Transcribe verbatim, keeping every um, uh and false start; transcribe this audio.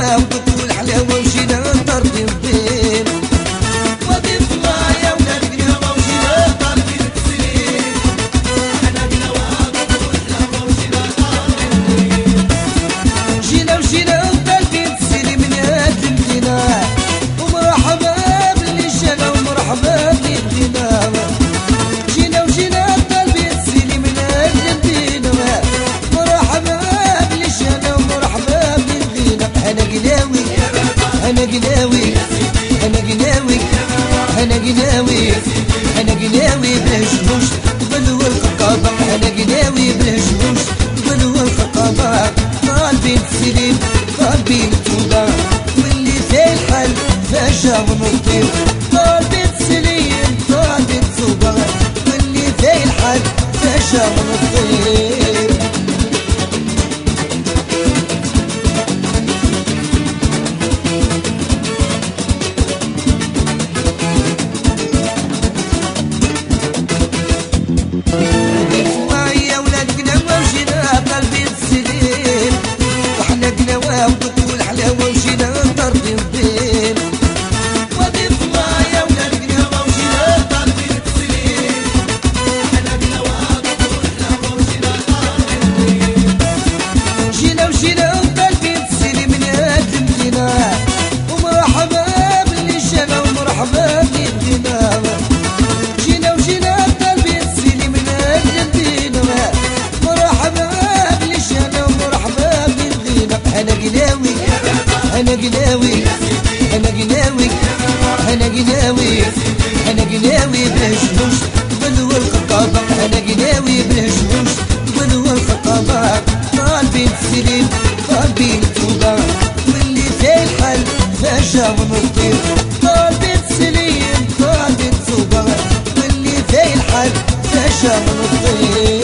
نواو بطول حلاوة وجينا طردي الضيم وضيف معايا ولاد نواو وجينا طردي التسليم حنا نواو بطول حلاوة وجينا طردي الضيم جينا وجينا طردي التسليم من هاد المدينة ومرحبا باللي جانا ومرحبا باللي بدينا جينا وجينا طردي التسليم من هاد المدينة مرحبا باللي جانا ومرحبا باللي بدينا أنا قلاوي أنا قلاوي أنا قلاوي أنا قلاوي أنا قلاوي بالهجوش بلو الخطابة أنا قلاوي بالهجوش بلو الخطابة طالبين السليم طالبين التوبة واللي في الحل فاشا ونطير طالبين السليم طالبين التوبة واللي في الحل فاشا ونطير وبطول حلاوة وجينا طردي الضيم وضيف معايا ولاد قناوة وجينا طردي التسليم حنا قناوة بطول حلاوة وجينا طردي الضيم جينا وجينا طردي التسليم من هاد المدينة ومرحبا باللي جانا ومرحبا باللي بدينا جينا وجينا طردي التسليم من هاد المدينة مرحبا باللي جانا ومرحبا باللي بدينا أنا قلاوي أنا قلاوي أنا قلاوي أنا قلاوي أنا قلاوي بالهجوش بلو الخطابة أنا قلاوي بالهجوش بلو الخطابة طالبين السليم طالبين التوبة واللي في الحل فاشا ونطير طالبين السليم طالبين التوبة واللي في الحل فاشا ونطير